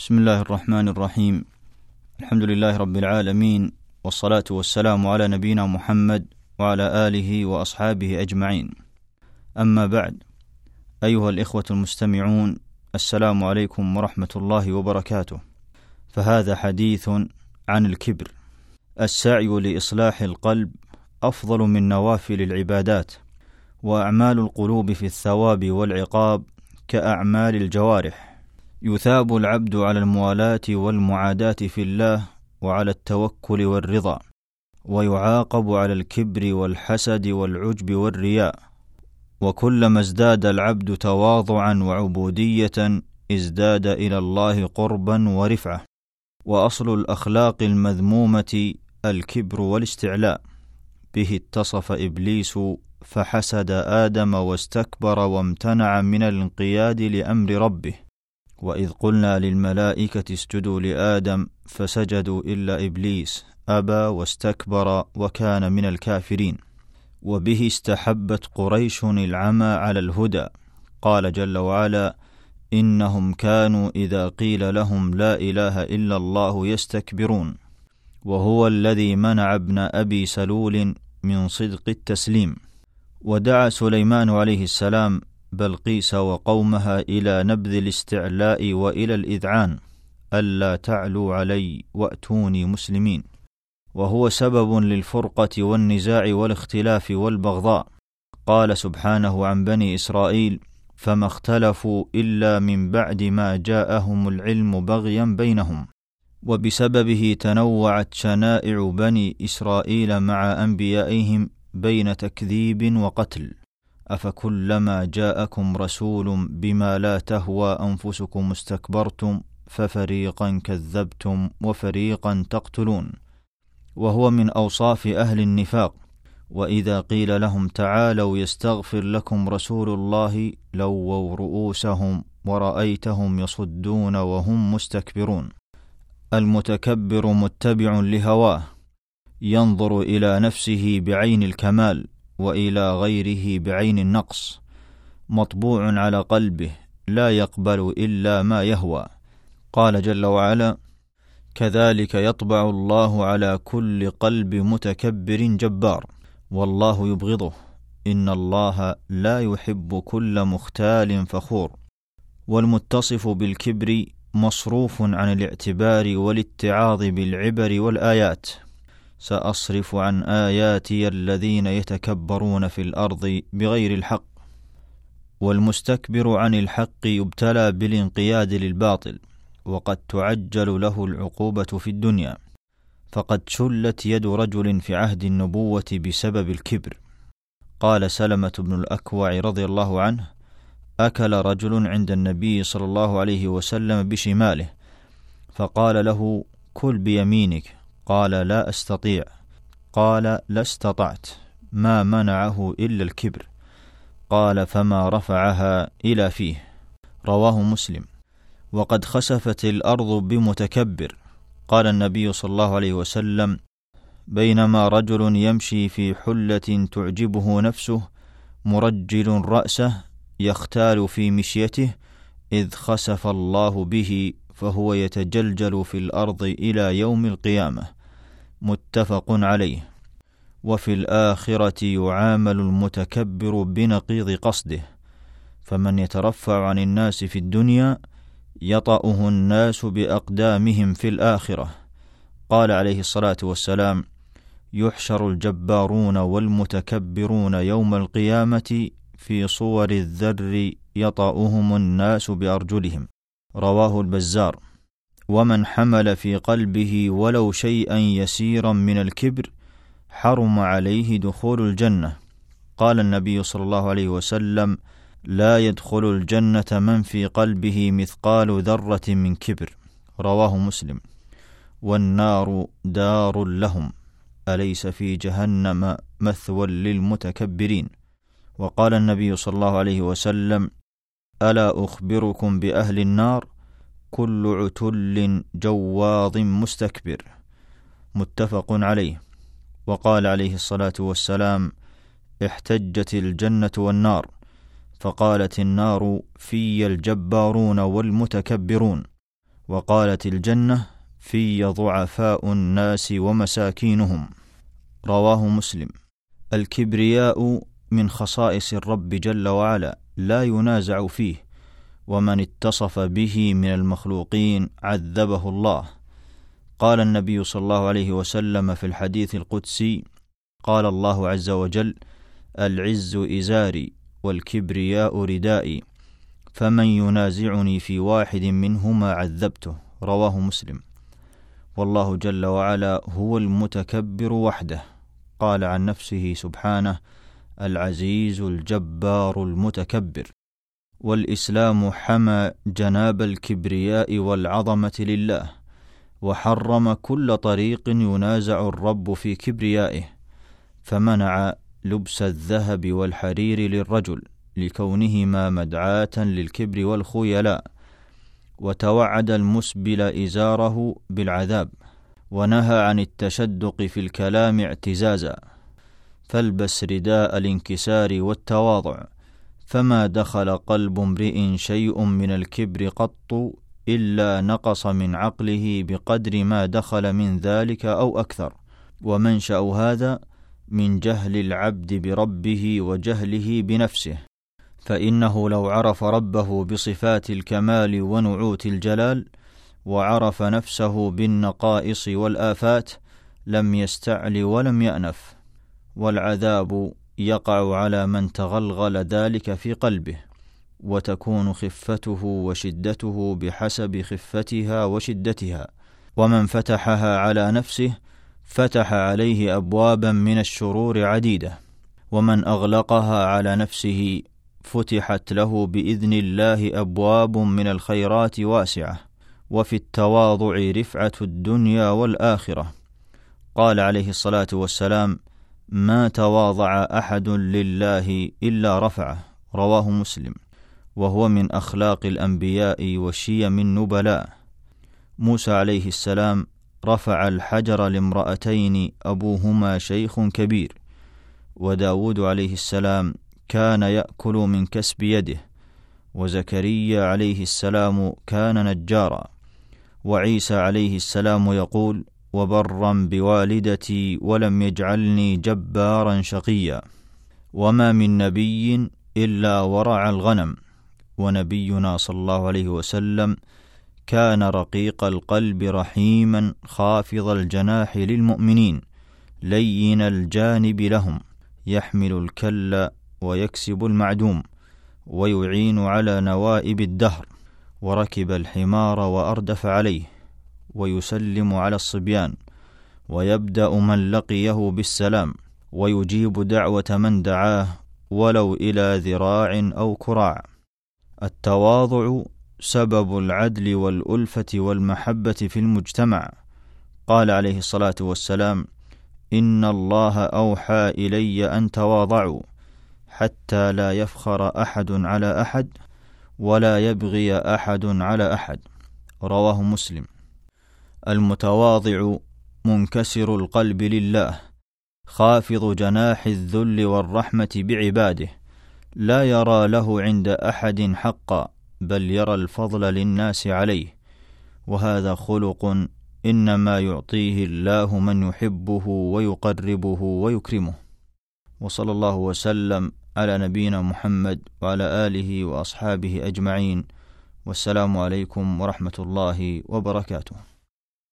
بسم الله الرحمن الرحيم. الحمد لله رب العالمين، والصلاة والسلام على نبينا محمد وعلى آله وأصحابه أجمعين. أما بعد، أيها الإخوة المستمعون، السلام عليكم ورحمة الله وبركاته. فهذا حديث عن الكبر. السعي لإصلاح القلب أفضل من نوافل العبادات، وأعمال القلوب في الثواب والعقاب كأعمال الجوارح. يثاب العبد على الموالاة والمعاداة في الله وعلى التوكل والرضا، ويعاقب على الكبر والحسد والعجب والرياء. وكلما ازداد العبد تواضعا وعبودية ازداد إلى الله قربا ورفعة. وأصل الأخلاق المذمومة الكبر والاستعلاء، به اتصف إبليس فحسد آدم واستكبر وامتنع من الانقياد لأمر ربه. وإذ قلنا للملائكة اسجدوا لآدم فسجدوا إلا إبليس أبى واستكبر وكان من الكافرين. وبه استحبت قريش العمى على الهدى. قال جل وعلا: إنهم كانوا إذا قيل لهم لا إله إلا الله يستكبرون. وهو الذي منع ابن أبي سلول من صدق التسليم. ودعا سليمان عليه السلام بلقيس وقومها إلى نبذ الاستعلاء وإلى الإذعان: ألا تعلوا علي وأتوني مسلمين. وهو سبب للفرقة والنزاع والاختلاف والبغضاء. قال سبحانه عن بني إسرائيل: فما اختلفوا إلا من بعد ما جاءهم العلم بغيا بينهم. وبسببه تنوعت شنائع بني إسرائيل مع أنبيائهم بين تكذيب وقتل. أفكلما جاءكم رسول بما لا تهوى أنفسكم استكبرتم ففريقا كذبتم وفريقا تقتلون. وهو من أوصاف أهل النفاق. وإذا قيل لهم تعالوا يستغفر لكم رسول الله لووا رؤوسهم ورأيتهم يصدون وهم مستكبرون. المتكبر متبع لهواه، ينظر إلى نفسه بعين الكمال وإلى غيره بعين النقص. مطبوع على قلبه لا يقبل إلا ما يهوى. قال جل وعلا: كذلك يطبع الله على كل قلب متكبر جبار والله يبغضه إن الله لا يحب كل مختال فخور. والمتصف بالكبر مصروف عن الاعتبار والاتعاظ بالعبر والآيات. سأصرف عن آياتي الذين يتكبرون في الأرض بغير الحق. والمستكبر عن الحق يبتلى بالانقياد للباطل، وقد تعجل له العقوبة في الدنيا. فقد شلت يد رجل في عهد النبوة بسبب الكبر. قال سلمة بن الأكوع رضي الله عنه: أكل رجل عند النبي صلى الله عليه وسلم بشماله، فقال له: كل بيمينك. قال: لا أستطيع. قال: لا استطعت. ما منعه إلا الكبر. قال: فما رفعها إلى فيه. رواه مسلم. وقد خسفت الأرض بمتكبر. قال النبي صلى الله عليه وسلم: بينما رجل يمشي في حلة تعجبه نفسه مرجل رأسه يختال في مشيته إذ خسف الله به فهو يتجلجل في الأرض إلى يوم القيامة. متفق عليه. وفي الآخرة يعامل المتكبر بنقيض قصده، فمن يترفع عن الناس في الدنيا يطأه الناس بأقدامهم في الآخرة. قال عليه الصلاة والسلام: يحشر الجبارون والمتكبرون يوم القيامة في صور الذر يطأهم الناس بأرجلهم. رواه البزار. ومن حمل في قلبه ولو شيئا يسيرا من الكبر حرم عليه دخول الجنة. قال النبي صلى الله عليه وسلم: لا يدخل الجنة من في قلبه مثقال ذرة من كبر. رواه مسلم. والنار دار لهم، أليس في جهنم مثوى للمتكبرين. وقال النبي صلى الله عليه وسلم: ألا أخبركم بأهل النار؟ كل عتل جواظ مستكبر. متفق عليه. وقال عليه الصلاة والسلام: احتجت الجنة والنار، فقالت النار: في الجبارون والمتكبرون. وقالت الجنة في ضعفاء الناس ومساكينهم. رواه مسلم. الكبرياء من خصائص الرب جل وعلا لا ينازع فيه، ومن اتصف به من المخلوقين عذبه الله. قال النبي صلى الله عليه وسلم في الحديث القدسي: قال الله عز وجل: العز إزاري والكبرياء ردائي، فمن ينازعني في واحد منهما عذبته. رواه مسلم. والله جل وعلا هو المتكبر وحده، قال عن نفسه سبحانه: العزيز الجبار المتكبر. والإسلام حمى جناب الكبرياء والعظمة لله، وحرم كل طريق ينازع الرب في كبريائه، فمنع لبس الذهب والحرير للرجل لكونهما مدعاة للكبر والخيلاء، وتوعد المسبل إزاره بالعذاب، ونهى عن التشدق في الكلام اعتزازا. فالبس رداء الانكسار والتواضع، فما دخل قلب امرئ شيء من الكبر قط إلا نقص من عقله بقدر ما دخل من ذلك أو أكثر. ومنشأ هذا من جهل العبد بربه وجهله بنفسه، فإنه لو عرف ربه بصفات الكمال ونعوت الجلال، وعرف نفسه بالنقائص والآفات، لم يستعل ولم يأنف. والعذاب يقع على من تغلغل ذلك في قلبه، وتكون خفته وشدته بحسب خفتها وشدتها. ومن فتحها على نفسه فتح عليه أبوابا من الشرور عديدة، ومن أغلقها على نفسه فتحت له بإذن الله أبواب من الخيرات واسعة. وفي التواضع رفعة الدنيا والآخرة. قال عليه الصلاة والسلام: ما تواضع أحد لله إلا رفعه. رواه مسلم. وهو من أخلاق الأنبياء وشيم النبلاء. موسى عليه السلام رفع الحجر لامرأتين أبوهما شيخ كبير، وداود عليه السلام كان يأكل من كسب يده، وزكريا عليه السلام كان نجارا، وعيسى عليه السلام يقول: وبرا بوالدتي ولم يجعلني جبارا شقيا. وما من نبي إلا ورع الغنم. ونبينا صلى الله عليه وسلم كان رقيق القلب رحيما خافض الجناح للمؤمنين لين الجانب لهم، يحمل الكل ويكسب المعدوم، ويعين على نوائب الدهر، وركب الحمار وأردف عليه، ويسلم على الصبيان، ويبدأ من لقيه بالسلام، ويجيب دعوة من دعاه ولو إلى ذراع أو كراع. التواضع سبب العدل والألفة والمحبة في المجتمع. قال عليه الصلاة والسلام: إن الله أوحى إلي أن تواضعوا حتى لا يفخر أحد على أحد ولا يبغي أحد على أحد. رواه مسلم. المتواضع منكسر القلب لله، خافض جناح الذل والرحمة بعباده، لا يرى له عند أحد حقا، بل يرى الفضل للناس عليه، وهذا خلق إنما يعطيه الله من يحبه ويقربه ويكرمه. وصلى الله وسلم على نبينا محمد وعلى آله وأصحابه أجمعين، والسلام عليكم ورحمة الله وبركاته.